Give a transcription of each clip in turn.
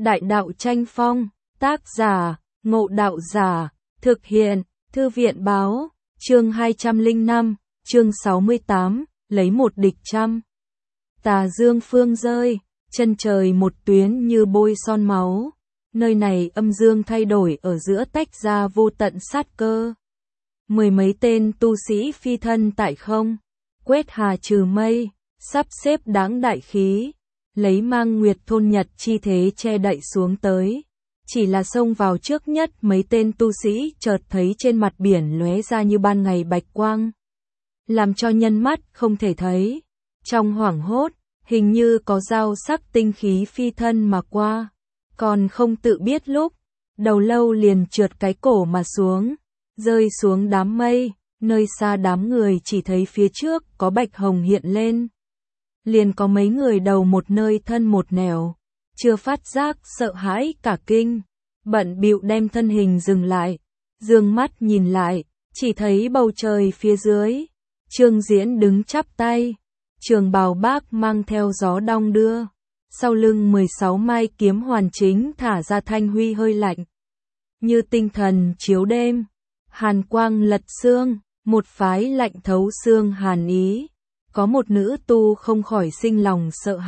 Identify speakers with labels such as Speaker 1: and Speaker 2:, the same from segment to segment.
Speaker 1: Đại đạo tranh phong, tác giả, Ngộ Đạo Giả, thực hiện, Thư viện báo, chương 205, chương 68, lấy một địch trăm. Tà dương phương rơi, chân trời một tuyến như bôi son máu, nơi này âm dương thay đổi ở giữa tách ra vô tận sát cơ. Mười mấy tên tu sĩ phi thân tại không, quét hà trừ mây, sắp xếp đáng đại khí, lấy mang nguyệt thôn nhật chi thế che đậy xuống tới. Chỉ là xông vào trước nhất mấy tên tu sĩ chợt thấy trên mặt biển lóe ra như ban ngày bạch quang, làm cho nhân mắt không thể thấy. Trong hoảng hốt, hình như có dao sắc tinh khí phi thân mà qua, còn không tự biết lúc, đầu lâu liền trượt cái cổ mà xuống, rơi xuống đám mây, nơi xa đám người chỉ thấy phía trước có bạch hồng hiện lên. Liền có mấy người đầu một nơi thân một nẻo, chưa phát giác sợ hãi cả kinh, bận bịu đem thân hình dừng lại, dương mắt nhìn lại, chỉ thấy bầu trời phía dưới, Trương Diễn đứng chắp tay, trường bào bác mang theo gió đong đưa, sau lưng 16 mai kiếm hoàn chính thả ra thanh huy hơi lạnh, như tinh thần chiếu đêm, hàn quang lật xương, một phái lạnh thấu xương hàn ý. Có một nữ tu không khỏi sinh lòng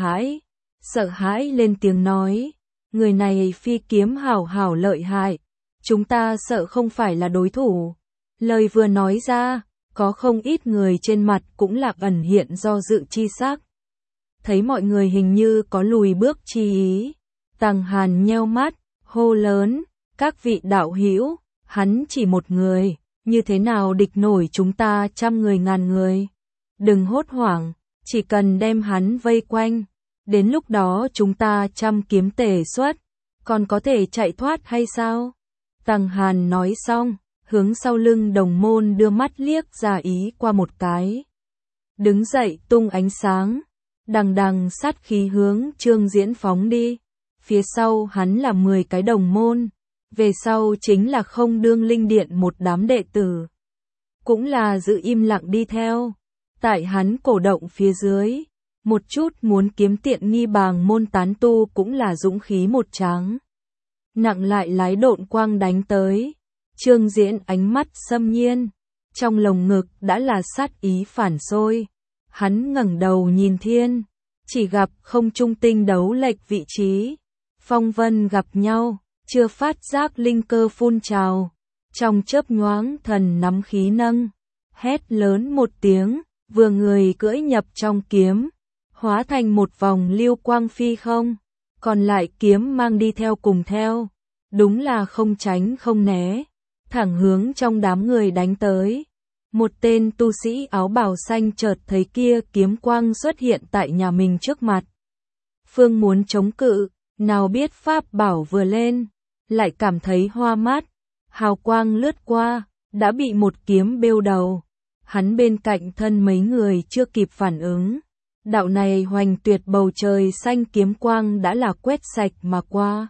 Speaker 1: sợ hãi lên tiếng nói, người này phi kiếm hảo hảo lợi hại, chúng ta sợ không phải là đối thủ. Lời vừa nói ra, có không ít người trên mặt cũng lạc ẩn hiện do dự chi sắc. Thấy mọi người hình như có lùi bước chi ý, Tằng Hàn nheo mắt, hô lớn, các vị đạo hữu, hắn chỉ một người, như thế nào địch nổi chúng ta trăm người ngàn người. Đừng hốt hoảng, chỉ cần đem hắn vây quanh, đến lúc đó chúng ta trăm kiếm tề xuất, còn có thể chạy thoát hay sao? Tằng Hàn nói xong, hướng sau lưng đồng môn đưa mắt liếc ra ý qua một cái. Đứng dậy tung ánh sáng, đằng đằng sát khí hướng Trương Diễn phóng đi. Phía sau hắn là 10 cái đồng môn, về sau chính là Không Đương Linh Điện một đám đệ tử. Cũng là giữ im lặng đi theo. Tại hắn cổ động phía dưới, một chút muốn kiếm tiện nghi bàng môn tán tu cũng là dũng khí một tráng. Nặng lại lái độn quang đánh tới, Trương Diễn ánh mắt xâm nhiên, trong lồng ngực đã là sát ý phản xôi. Hắn ngẩng đầu nhìn thiên, chỉ gặp không trung tinh đấu lệch vị trí, phong vân gặp nhau, chưa phát giác linh cơ phun trào. Trong chớp nhoáng thần nắm khí nâng, hét lớn một tiếng. Vừa người cưỡi nhập trong kiếm, hóa thành một vòng lưu quang phi không, còn lại kiếm mang đi theo cùng theo, đúng là không tránh không né, thẳng hướng trong đám người đánh tới. Một tên tu sĩ áo bào xanh chợt thấy kia kiếm quang xuất hiện tại nhà mình trước mặt. Phương muốn chống cự, nào biết pháp bảo vừa lên, lại cảm thấy hoa mắt, hào quang lướt qua, đã bị một kiếm bêu đầu. Hắn bên cạnh thân mấy người chưa kịp phản ứng. Đạo này hoành tuyệt bầu trời xanh kiếm quang đã là quét sạch mà qua.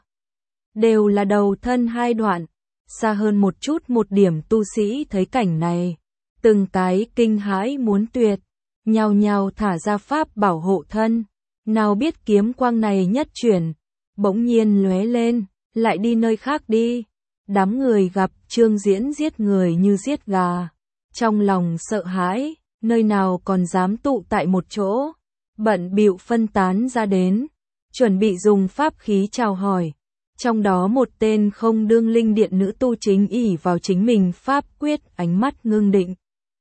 Speaker 1: Đều là đầu thân hai đoạn. Xa hơn một chút một điểm tu sĩ thấy cảnh này. Từng cái kinh hãi muốn tuyệt. Nhao nhao thả ra pháp bảo hộ thân. Nào biết kiếm quang này nhất chuyển. Bỗng nhiên lóe lên. Lại đi nơi khác đi. Đám người gặp Trương Diễn giết người như giết gà. Trong lòng sợ hãi, nơi nào còn dám tụ tại một chỗ, bận bịu phân tán ra đến, chuẩn bị dùng pháp khí chào hỏi. Trong đó một tên Không Đương Linh Điện nữ tu chính ỷ vào chính mình pháp quyết, ánh mắt ngưng định.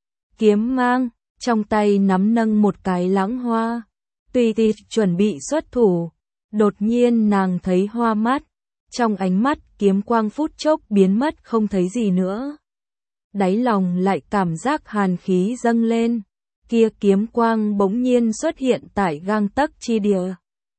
Speaker 1: Kiếm mang, trong tay nắm nâng một cái lãng hoa, tùy tiện chuẩn bị xuất thủ. Đột nhiên nàng thấy hoa mắt, trong ánh mắt kiếm quang phút chốc biến mất không thấy gì nữa. Đáy lòng lại cảm giác hàn khí dâng lên, kia kiếm quang bỗng nhiên xuất hiện tại gang tấc chi địa.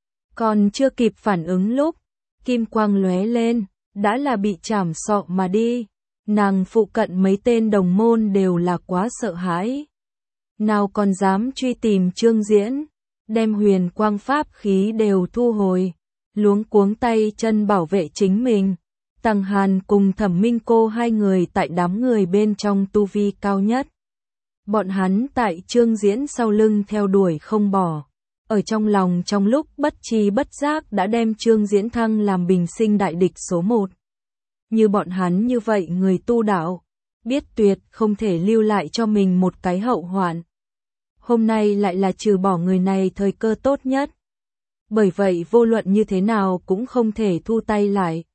Speaker 1: Còn chưa kịp phản ứng lúc, kim quang lóe lên, đã là bị chảm sọ mà đi. Nàng phụ cận mấy tên đồng môn đều là quá sợ hãi. Nào còn dám truy tìm Trương Diễn, đem huyền quang pháp khí đều thu hồi, luống cuống tay chân bảo vệ chính mình. Tằng Hàn cùng Thẩm Minh Cô hai người tại đám người bên trong tu vi cao nhất. Bọn hắn tại Trương Diễn sau lưng theo đuổi không bỏ. ở trong lòng trong lúc bất tri bất giác đã đem Trương Diễn thăng làm bình sinh đại địch số 1. Như bọn hắn như vậy người tu đạo, biết tuyệt không thể lưu lại cho mình một cái hậu hoạn. Hôm nay lại là trừ bỏ người này thời cơ tốt nhất. Bởi vậy vô luận như thế nào cũng không thể thu tay lại.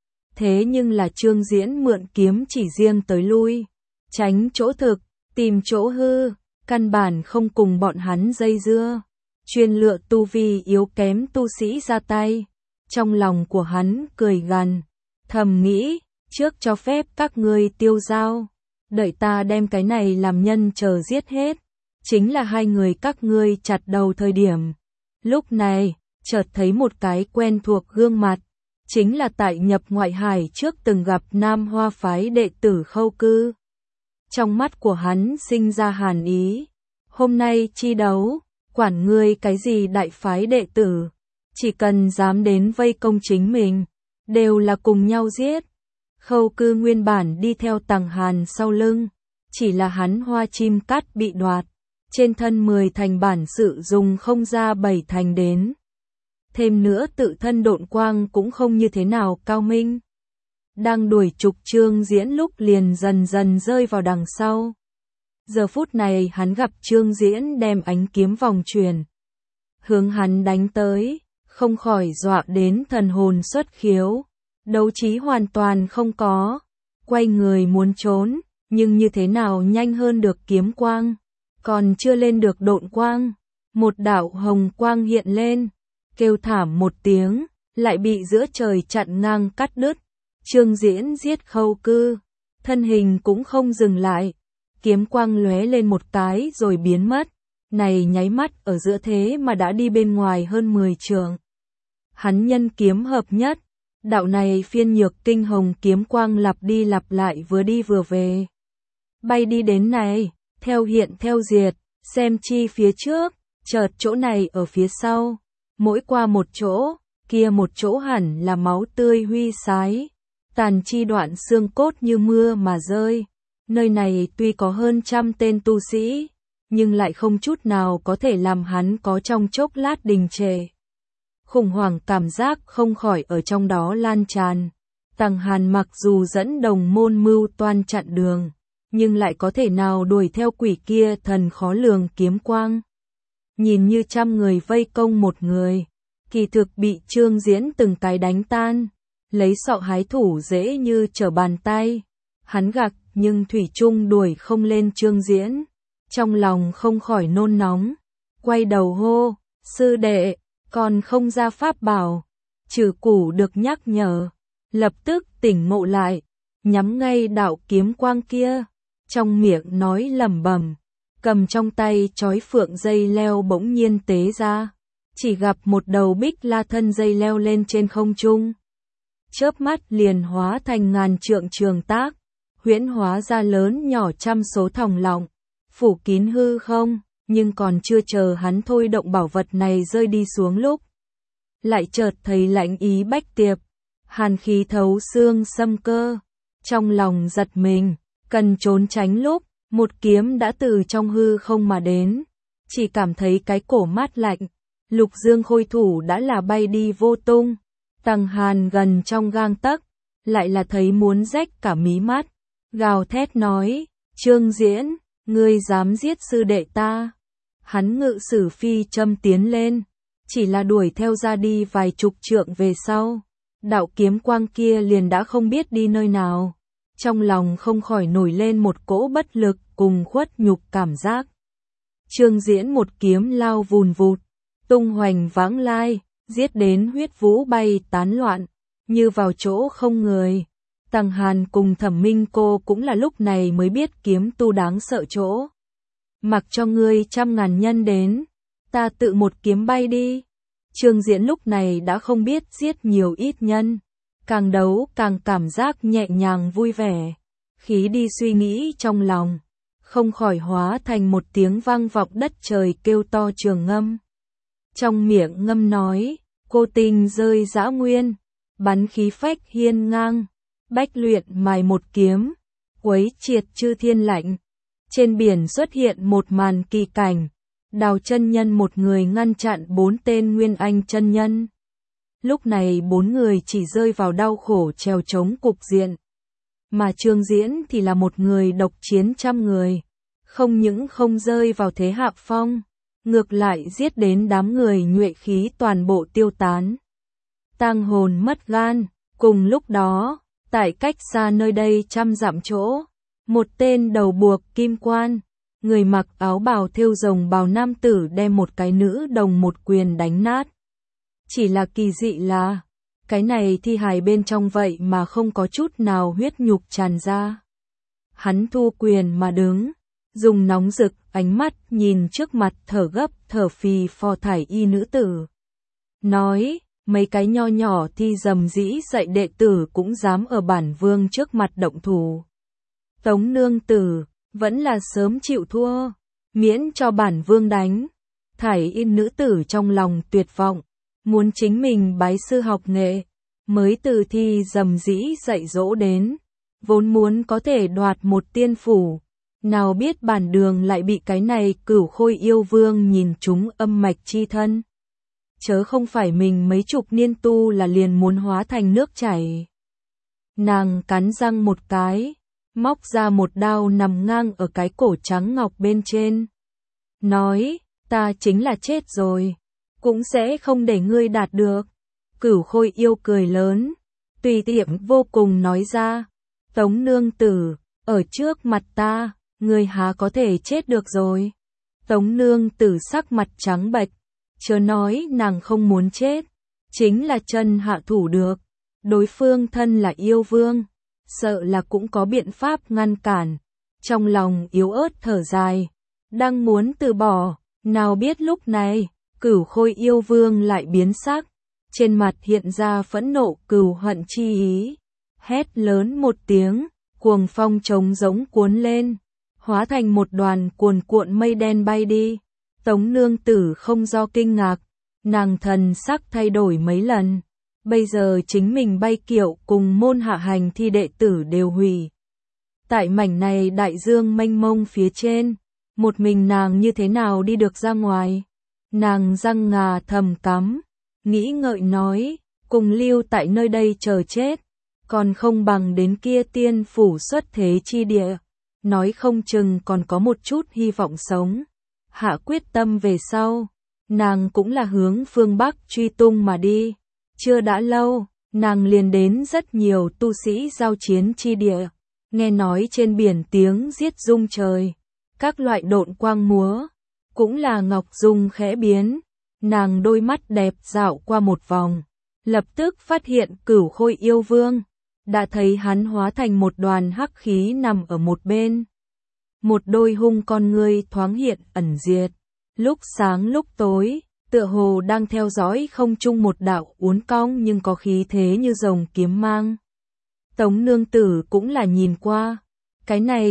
Speaker 1: Thế nhưng là Trương Diễn mượn kiếm chỉ riêng tới lui, tránh chỗ thực, tìm chỗ hư, căn bản không cùng bọn hắn dây dưa, chuyên lựa tu vi yếu kém tu sĩ ra tay. Trong lòng của hắn cười gằn, thầm nghĩ, trước cho phép các ngươi tiêu dao, đợi ta đem cái này làm nhân chờ giết hết, chính là hai người các ngươi chặt đầu thời điểm. Lúc này, chợt thấy một cái quen thuộc gương mặt, chính là tại nhập ngoại hải trước từng gặp Nam Hoa phái đệ tử Khâu Cư. Trong mắt của hắn sinh ra hàn ý, hôm nay chi đấu, quản ngươi cái gì đại phái đệ tử, chỉ cần dám đến vây công chính mình, đều là cùng nhau giết. Khâu Cư nguyên bản đi theo Tằng Hàn sau lưng, chỉ là hắn hoa chim cắt bị đoạt, trên thân 10 thành bản sự dùng không ra 7 thành đến. Thêm nữa tự thân độn quang cũng không như thế nào cao minh. Đang đuổi trục Trương Diễn lúc liền dần dần rơi vào đằng sau. Giờ phút này hắn gặp Trương Diễn đem ánh kiếm vòng truyền, hướng hắn đánh tới, không khỏi dọa đến thần hồn xuất khiếu, đấu trí hoàn toàn không có, quay người muốn trốn, nhưng như thế nào nhanh hơn được kiếm quang, còn chưa lên được độn quang, một đạo hồng quang hiện lên, kêu thảm một tiếng, lại bị giữa trời chặn ngang cắt đứt. Trương Diễn giết Khâu Cư, thân hình cũng không dừng lại, kiếm quang lóe lên một cái rồi biến mất, này nháy mắt ở giữa thế mà đã đi bên ngoài hơn 10 trượng. Hắn nhân kiếm hợp nhất, đạo này phiên nhược kinh hồng kiếm quang lặp đi lặp lại vừa đi vừa về. Bay đi đến này, theo hiện theo diệt, xem chi phía trước, chợt chỗ này ở phía sau, mỗi qua một chỗ, kia một chỗ hẳn là máu tươi huy sái, tàn chi đoạn xương cốt như mưa mà rơi. Nơi này tuy có hơn 100 tên tu sĩ, nhưng lại không chút nào có thể làm hắn có trong chốc lát đình trệ. Khủng hoảng cảm giác không khỏi ở trong đó lan tràn. Tằng Hàn mặc dù dẫn đồng môn mưu toan chặn đường, nhưng lại có thể nào đuổi theo quỷ kia thần khó lường kiếm quang. Nhìn như 100 người vây công một người, kỳ thực bị Trương Diễn từng cái đánh tan, lấy sọ hái thủ dễ như trở bàn tay. Hắn gặc nhưng thủy chung đuổi không lên Trương Diễn, trong lòng không khỏi nôn nóng, quay đầu hô, sư đệ, còn không ra pháp bảo. Trừ Củ được nhắc nhở, lập tức tỉnh ngộ lại, nhắm ngay đạo kiếm quang kia, trong miệng nói lẩm bẩm, cầm trong tay chói phượng dây leo bỗng nhiên tế ra, chỉ gặp một đầu bích la thân dây leo lên trên không trung, chớp mắt liền hóa thành ngàn trượng trường tác, huyễn hóa ra lớn nhỏ 100 số thòng lọng, phủ kín hư không, nhưng còn chưa chờ hắn thôi động bảo vật này rơi đi xuống lúc, lại chợt thấy lãnh ý bách tiệp, hàn khí thấu xương xâm cơ, trong lòng giật mình, cần trốn tránh lúc, một kiếm đã từ trong hư không mà đến, chỉ cảm thấy cái cổ mát lạnh, Lục Dương khôi thủ đã là bay đi vô tung. Tằng Hàn gần trong gang tấc, lại là thấy muốn rách cả mí mắt, gào thét nói, Trương Diễn, ngươi dám giết sư đệ ta. Hắn ngự sử phi châm tiến lên, chỉ là đuổi theo ra đi vài chục trượng về sau, đạo kiếm quang kia liền đã không biết đi nơi nào, trong lòng không khỏi nổi lên một cỗ bất lực cùng khuất nhục cảm giác. Trương Diễn một kiếm lao vùn vụt, tung hoành vãng lai, giết đến huyết vũ bay tán loạn, như vào chỗ không người. Tằng Hàn cùng Thẩm Minh Cô cũng là lúc này mới biết kiếm tu đáng sợ chỗ. Mặc cho ngươi 100.000 nhân đến, ta tự một kiếm bay đi. Trương Diễn lúc này đã không biết giết nhiều ít nhân, càng đấu càng cảm giác nhẹ nhàng vui vẻ, khí đi suy nghĩ trong lòng, không khỏi hóa thành một tiếng vang vọng đất trời kêu to trường ngâm. Trong miệng ngâm nói, cô tình rơi dã nguyên, bắn khí phách hiên ngang, bách luyện mài một kiếm, quấy triệt chư thiên lạnh. Trên biển xuất hiện một màn kỳ cảnh, Đào chân nhân một người ngăn chặn 4 tên Nguyên Anh chân nhân. Lúc này 4 người chỉ rơi vào đau khổ trèo chống cục diện. Mà Trương Diễn thì là một người độc chiến trăm người. Không những không rơi vào thế hạ phong, ngược lại giết đến đám người nhuệ khí toàn bộ tiêu tán. Tang hồn mất gan. Cùng lúc đó, tại cách xa nơi đây trăm dặm chỗ, một tên đầu buộc kim quan, người mặc áo bào thêu rồng bào nam tử đem một cái nữ đồng một quyền đánh nát. Chỉ là kỳ dị là, cái này thi hài bên trong vậy mà không có chút nào huyết nhục tràn ra. Hắn thu quyền mà đứng, dùng nóng rực ánh mắt nhìn trước mặt thở gấp thở phì phò thải y nữ tử. Nói, mấy cái nho nhỏ thi dầm dĩ dạy đệ tử cũng dám ở bản vương trước mặt động thủ. Tống nương tử, vẫn là sớm chịu thua, miễn cho bản vương đánh. Thải y nữ tử trong lòng tuyệt vọng, muốn chính mình bái sư học nghệ, mới từ thi dầm dĩ dạy dỗ đến, vốn muốn có thể đoạt một tiên phủ. Nào biết bản đường lại bị cái này Cửu Khôi yêu vương nhìn trúng âm mạch chi thân. Chớ không phải mình mấy chục niên tu là liền muốn hóa thành nước chảy. Nàng cắn răng một cái, móc ra một đao nằm ngang ở cái cổ trắng ngọc bên trên. Nói, ta chính là chết rồi, cũng sẽ không để ngươi đạt được. Cửu Khôi yêu cười lớn, tùy tiện vô cùng nói ra, Tống nương tử, ở trước mặt ta, ngươi há có thể chết được rồi. Tống nương tử sắc mặt trắng bệch, chớ nói nàng không muốn chết, chính là chân hạ thủ được. Đối phương thân là yêu vương, sợ là cũng có biện pháp ngăn cản. Trong lòng yếu ớt thở dài, đang muốn từ bỏ, nào biết lúc này, Cửu Khôi yêu vương lại biến sắc, trên mặt hiện ra phẫn nộ cừu hận chi ý. Hét lớn một tiếng, cuồng phong trống giống cuốn lên, hóa thành một đoàn cuồn cuộn mây đen bay đi. Tống nương tử không do kinh ngạc, nàng thần sắc thay đổi mấy lần. Bây giờ chính mình bay kiệu cùng môn hạ hành thi đệ tử đều hủy. Tại mảnh này đại dương mênh mông phía trên, một mình nàng như thế nào đi được ra ngoài? Nàng răng ngà thầm cắm, nghĩ ngợi nói, cùng lưu tại nơi đây chờ chết, còn không bằng đến kia tiên phủ xuất thế chi địa, nói không chừng còn có một chút hy vọng sống. Hạ quyết tâm về sau, nàng cũng là hướng phương Bắc truy tung mà đi. Chưa đã lâu, nàng liền đến rất nhiều tu sĩ giao chiến chi địa, nghe nói trên biển tiếng giết rung trời, các loại độn quang múa, cũng là ngọc dung khẽ biến. Nàng đôi mắt đẹp dạo qua một vòng, lập tức phát hiện Cửu Khôi yêu vương, đã thấy hắn hóa thành một đoàn hắc khí nằm ở một bên. Một đôi hung con ngươi thoáng hiện ẩn diệt, lúc sáng lúc tối, tựa hồ đang theo dõi không chung một đạo uốn cong nhưng có khí thế như rồng kiếm mang. Tống nương tử cũng là nhìn qua, cái này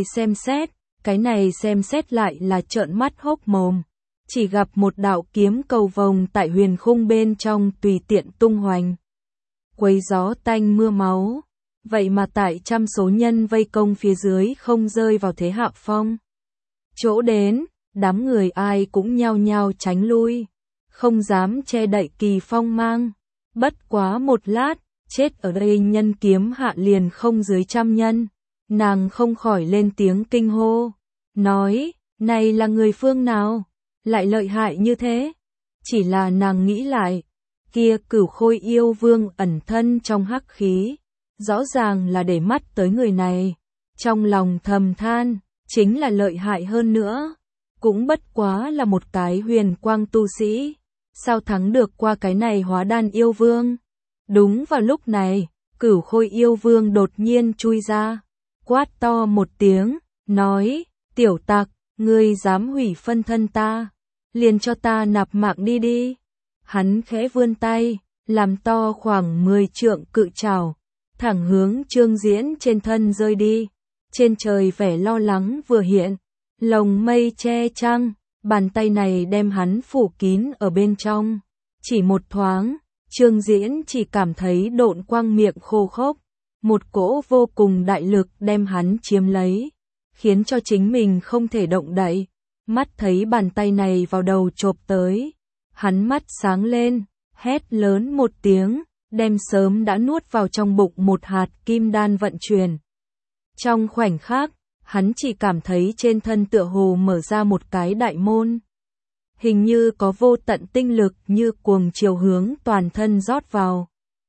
Speaker 1: xem xét lại là trợn mắt hốc mồm. Chỉ gặp một đạo kiếm cầu vồng tại huyền khung bên trong tùy tiện tung hoành, quấy gió tanh mưa máu, vậy mà tại trăm số nhân vây công phía dưới không rơi vào thế hạ phong. Chỗ đến, đám người ai cũng nhao nhao tránh lui, không dám che đậy kỳ phong mang. Bất quá một lát, chết ở đây nhân kiếm hạ liền không dưới trăm nhân. Nàng không khỏi lên tiếng kinh hô, nói, này là người phương nào? Lại lợi hại như thế. Chỉ là nàng nghĩ lại, kia Cửu Khôi yêu vương ẩn thân trong hắc khí, rõ ràng là để mắt tới người này. Trong lòng thầm than, chính là lợi hại hơn nữa, cũng bất quá là một cái huyền quang tu sĩ, sao thắng được qua cái này hóa đan yêu vương. Đúng vào lúc này, Cửu Khôi yêu vương đột nhiên chui ra, quát to một tiếng, nói, tiểu tặc, ngươi dám hủy phân thân ta, liền cho ta nạp mạng đi đi. Hắn khẽ vươn tay, làm to khoảng 10 trượng cự trảo, thẳng hướng Trương Diễn trên thân rơi đi. Trên trời vẻ lo lắng vừa hiện, lồng mây che trăng, bàn tay này đem hắn phủ kín ở bên trong. Chỉ một thoáng, Trương Diễn chỉ cảm thấy độn quang miệng khô khốc, một cỗ vô cùng đại lực đem hắn chiếm lấy, khiến cho chính mình không thể động đậy. mắt thấy bàn tay này vào đầu chộp tới. Hắn mắt sáng lên, hét lớn một tiếng, đem sớm đã nuốt vào trong bụng một hạt kim đan vận chuyển. Trong khoảnh khắc, hắn chỉ cảm thấy trên thân tựa hồ mở ra một cái đại môn. Hình như có vô tận tinh lực như cuồng chiều hướng toàn thân rót vào.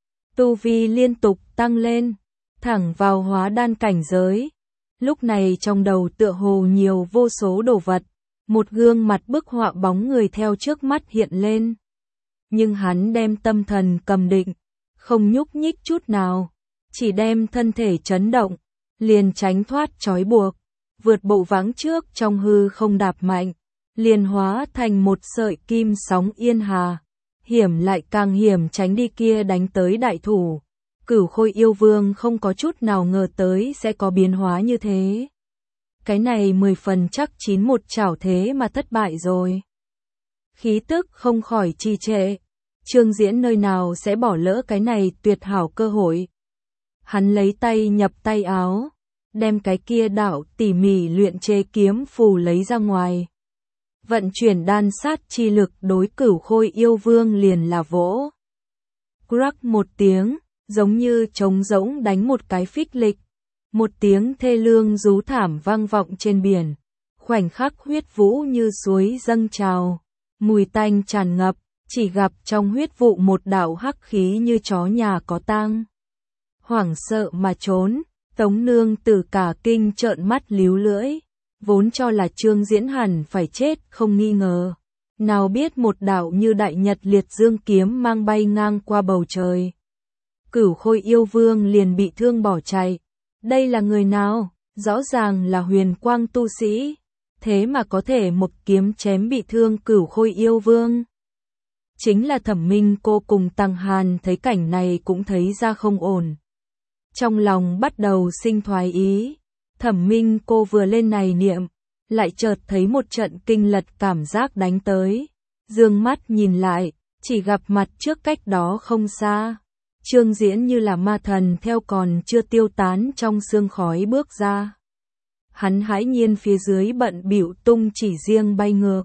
Speaker 1: Tu vi liên tục tăng lên, thẳng vào hóa đan cảnh giới. Lúc này trong đầu tựa hồ nhiều vô số đồ vật, một gương mặt bức họa bóng người theo trước mắt hiện lên. Nhưng hắn đem tâm thần cầm định, không nhúc nhích chút nào, chỉ đem thân thể chấn động, liền tránh thoát trói buộc, vượt bộ vắng trước trong hư không đạp mạnh, liền hóa thành một sợi kim sóng yên hà, hiểm lại càng hiểm tránh đi kia đánh tới đại thủ. Cửu Khôi yêu vương không có chút nào ngờ tới sẽ có biến hóa như thế. Cái này 10 phần chắc 9 một chảo thế mà thất bại rồi. Khí tức không khỏi trì trệ. Trương Diễn nơi nào sẽ bỏ lỡ cái này tuyệt hảo cơ hội. Hắn lấy tay nhập tay áo, đem cái kia đạo tỉ mỉ luyện chế kiếm phù lấy ra ngoài. Vận chuyển đan sát chi lực đối Cửu Khôi yêu vương liền là vỗ. Crack một tiếng, giống như trống rỗng đánh một cái phích lịch. Một tiếng thê lương rú thảm vang vọng trên biển. Khoảnh khắc huyết vũ như suối dâng trào. Mùi tanh tràn ngập, chỉ gặp trong huyết vụ một đạo hắc khí như chó nhà có tang. Hoảng sợ mà trốn, Tống Nương Tử cả kinh trợn mắt líu lưỡi. Vốn cho là Trương Diễn hẳn phải chết không nghi ngờ. Nào biết một đạo như đại nhật liệt dương kiếm mang bay ngang qua bầu trời. Cửu Khôi yêu vương liền bị thương bỏ chạy. Đây là người nào? Rõ ràng là huyền quang tu sĩ. Thế mà có thể một kiếm chém bị thương Cửu Khôi yêu vương. Chính là Thẩm Minh Cô cùng Tăng Hàn thấy cảnh này cũng thấy ra không ổn. Trong lòng bắt đầu sinh thoái ý. Thẩm Minh Cô vừa lên này niệm, lại chợt thấy một trận kinh lật cảm giác đánh tới. Dương mắt nhìn lại, chỉ gặp mặt trước cách đó không xa. Trương Diễn như là ma thần theo còn chưa tiêu tán trong sương khói bước ra. Hắn hãi nhiên phía dưới bận bịu tung chỉ riêng bay ngược.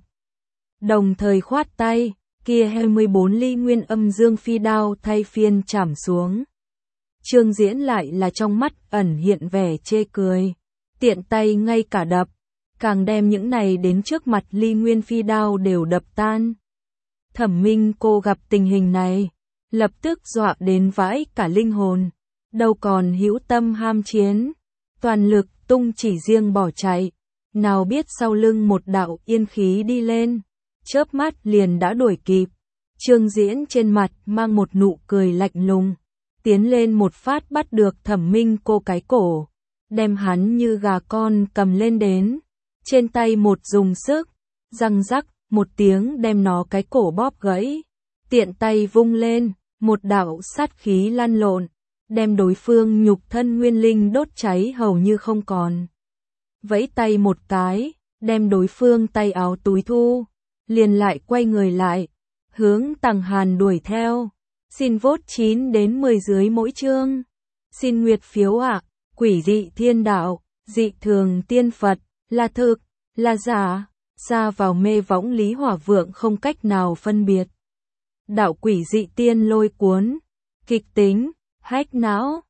Speaker 1: Đồng thời khoát tay, kia 24 ly nguyên âm dương phi đao thay phiên chảm xuống. Trương Diễn lại là trong mắt ẩn hiện vẻ chê cười, tiện tay ngay cả đập, càng đem những này đến trước mặt ly nguyên phi đao đều đập tan. Thẩm Minh Cô gặp tình hình này, lập tức dọa đến vãi cả linh hồn, đâu còn hữu tâm ham chiến, toàn lực tung chỉ riêng bỏ chạy, nào biết sau lưng một đạo yên khí đi lên, chớp mắt liền đã đuổi kịp. Trương Diễn trên mặt mang một nụ cười lạnh lùng, tiến lên một phát bắt được Thẩm Minh Cô cái cổ, đem hắn như gà con cầm lên đến, trên tay một dùng sức, răng rắc một tiếng đem nó cái cổ bóp gãy, tiện tay vung lên, một đạo sát khí lan lộn, đem đối phương nhục thân nguyên linh đốt cháy hầu như không còn. Vẫy tay một cái, đem đối phương tay áo túi thu, liền lại quay người lại, hướng Tăng Hàn đuổi theo. Xin vote 9 đến 10 dưới mỗi chương. Xin nguyệt phiếu ạ. Quỷ dị thiên đạo, dị thường tiên Phật, là thực, là giả, xa vào mê võng lý hỏa vượng không cách nào phân biệt. Đạo quỷ dị tiên lôi cuốn, kịch tính, hách não.